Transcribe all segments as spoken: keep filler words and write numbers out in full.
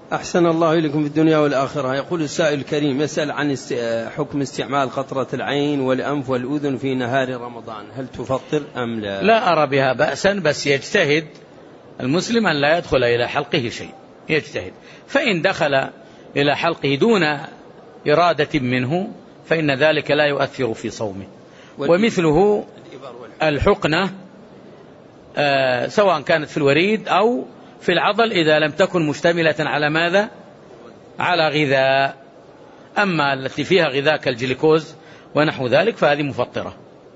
أحسن الله إليكم في الدنيا والآخرة. يقول السائل الكريم يسأل عن حكم استعمال قطرة العين والأنف والأذن في نهار رمضان، هل تفطر أم لا؟ لا أرى بها بأسا، بس يجتهد المسلم أن لا يدخل إلى حلقه شيء، يجتهد، فإن دخل إلى حلقه دون إرادة منه فإن ذلك لا يؤثر في صومه. ومثله الحقنة آه سواء كانت في الوريد أو في العضل إذا لم تكن مشتملة على ماذا؟ على غذاء. أما التي فيها غذاء كالجليكوز ونحو ذلك فهذه مفطرة.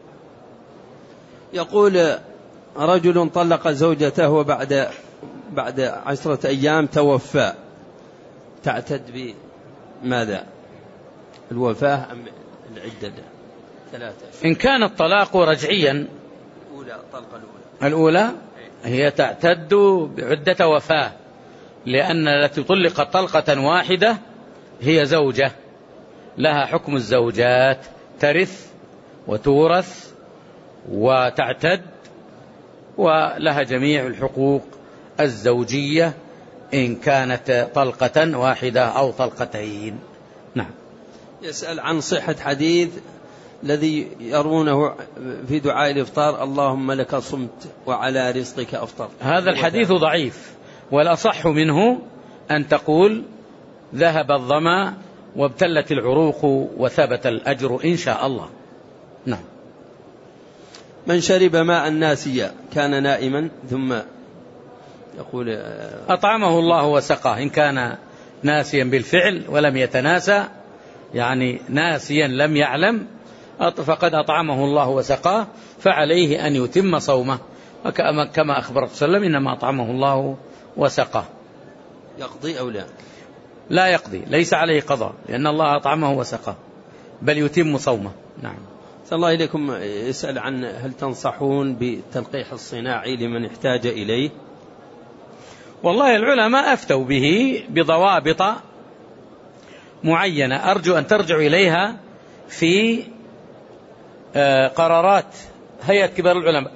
يقول رجل طلق زوجته وبعد بعد عشرة أيام توفى، تعتد بماذا؟ الوفاة أم العدة؟ ثلاثة. إن كان الطلاق رجعيا الأولى الطلقة الأولى الأولى هي تعتد بعدة وفاة، لأن التي طلقت طلقة واحدة هي زوجة لها حكم الزوجات، ترث وتورث وتعتد ولها جميع الحقوق الزوجية إن كانت طلقة واحدة أو طلقتين. نعم. يسأل عن صحة حديث الذي يرونه في دعاء الإفطار: اللهم لك صمت وعلى رزقك أفطر. هذا الحديث ضعيف، والأصح منه أن تقول ذهب الظما وابتلت العروق وثبت الأجر إن شاء الله. نعم. من شرب ماء ناسيا كان نائما ثم يقول أطعمه الله وسقاه، إن كان ناسيا بالفعل ولم يتناسى، يعني ناسيا لم يعلم، فقد أطعمه الله وسقاه، فعليه أن يتم صومه، كما أخبر صلى الله عليه وسلم: إنما أطعمه الله وسقاه. يقضي أو لا؟ لا يقضي، ليس عليه قضاء، لأن الله أطعمه وسقاه، بل يتم صومه. نعم. صلى الله إليكم. يسأل عن هل تنصحون بالتلقيح الصناعي لمن احتاج إليه؟ والله العلماء أفتوا به بضوابط معينة، أرجو أن ترجع إليها في قرارات هيئة كبار العلماء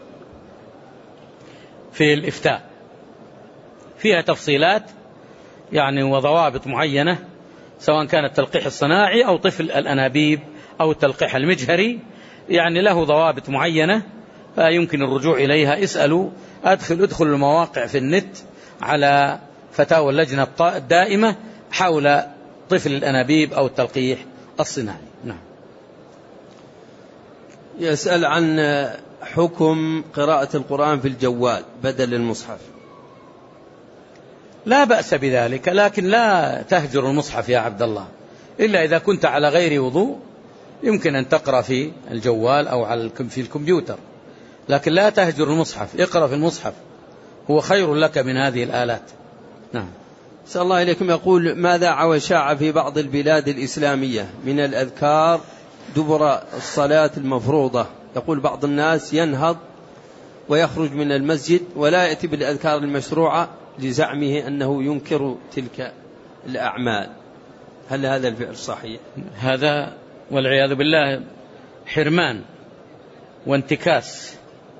في الإفتاء، فيها تفصيلات يعني وضوابط معينة، سواء كان التلقيح الصناعي أو طفل الأنابيب أو التلقيح المجهري، يعني له ضوابط معينة فيمكن الرجوع إليها. اسألوا، أدخل ادخل المواقع في النت على فتاوى اللجنة الدائمة حول طفل الأنابيب أو التلقيح الصناعي. نعم. يسأل عن حكم قراءة القرآن في الجوال بدل المصحف. لا بأس بذلك، لكن لا تهجر المصحف يا عبد الله، إلا إذا كنت على غير وضوء يمكن أن تقرأ في الجوال أو على في الكمبيوتر، لكن لا تهجر المصحف، اقرأ في المصحف، هو خير لك من هذه الآلات. نعم. صلى الله إليكم. يقول: ماذا وشاع في بعض البلاد الإسلامية من الأذكار دبر الصلاة المفروضة؟ يقول بعض الناس ينهض ويخرج من المسجد ولا يأتي بالأذكار المشروعة لزعمه أنه ينكر تلك الأعمال، هل هذا الفعل صحيح؟ هذا والعياذ بالله حرمان وانتكاس.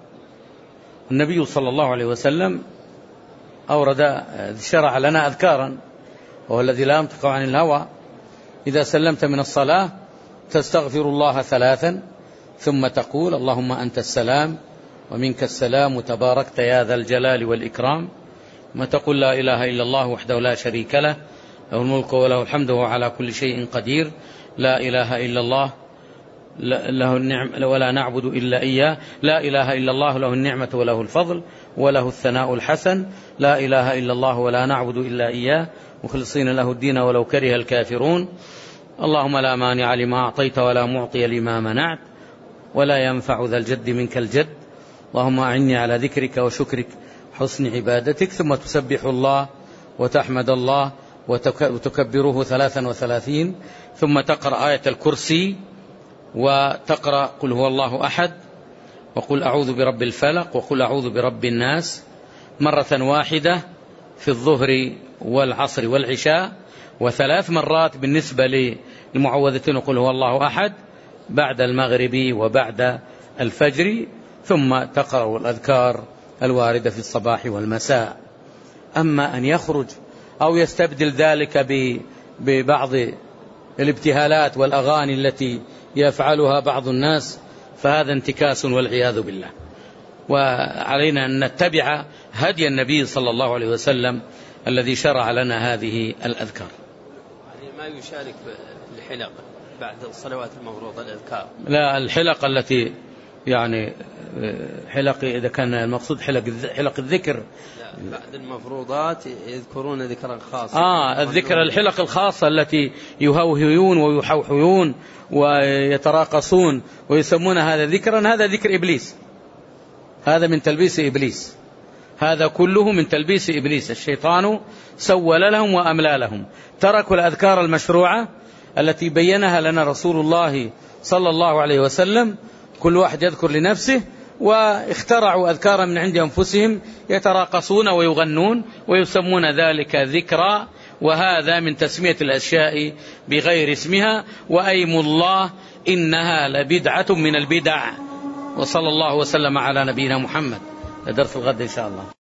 النبي صلى الله عليه وسلم أورد شرع لنا أذكارا، وهو الذي لا ينطق عن الهوى: إذا سلمت من الصلاة تستغفر الله ثلاثا ثم تقول: اللهم أنت السلام ومنك السلام تباركت يا ذا الجلال والإكرام، ما تقول: لا إله إلا الله وحده لا شريك له، له الملك وله الحمد وهو على كل شيء قدير، لا إله إلا الله له النعمة ولا نعبد إلا إياه، لا إله إلا الله له النعمة وله الفضل وله الثناء الحسن، لا إله إلا الله ولا نعبد إلا إياه مخلصين له الدين ولو كره الكافرون، اللهم لا مانع لما أعطيت ولا معطي لما منعت ولا ينفع ذا الجد منك الجد، اللهم أعني على ذكرك وشكرك حسن عبادتك. ثم تسبح الله وتحمد الله وتكبره ثلاثا وثلاثين، ثم تقرأ آية الكرسي وتقرأ قل هو الله أحد وقل أعوذ برب الفلق وقل أعوذ برب الناس مرة واحدة في الظهر والعصر والعشاء، وثلاث مرات بالنسبة للمعوذتين وقل هو الله أحد بعد المغرب وبعد الفجر، ثم تقرأ الأذكار الواردة في الصباح والمساء. أما أن يخرج أو يستبدل ذلك ببعض الابتهالات والأغاني التي يفعلها بعض الناس، فهذا انتكاس والعياذ بالله. وعلينا أن نتبع هدي النبي صلى الله عليه وسلم الذي شرع لنا هذه الأذكار. يعني ما يشارك الحلق بعد الصلوات المفروضة الأذكار؟ لا، الحلق التي يعني حلق إذا كان المقصود حلق حلق الذكر، لا بعد المفروضات يذكرون ذكرا خاصا. آه الذكر الحلق الخاصة التي يهوهيون ويحوحيون ويتراقصون ويسمون هذا ذكرا، هذا ذكر إبليس، هذا من تلبيس إبليس، هذا كله من تلبيس إبليس. الشيطان سول لهم وأملى لهم، تركوا الأذكار المشروعة التي بينها لنا رسول الله صلى الله عليه وسلم، كل واحد يذكر لنفسه، واخترعوا أذكارا من عند أنفسهم يتراقصون ويغنون ويسمون ذلك ذكرى، وهذا من تسمية الأشياء بغير اسمها، وأيم الله إنها لبدعة من البدع. وصلى الله وسلم على نبينا محمد. لدرس الغد إن شاء الله.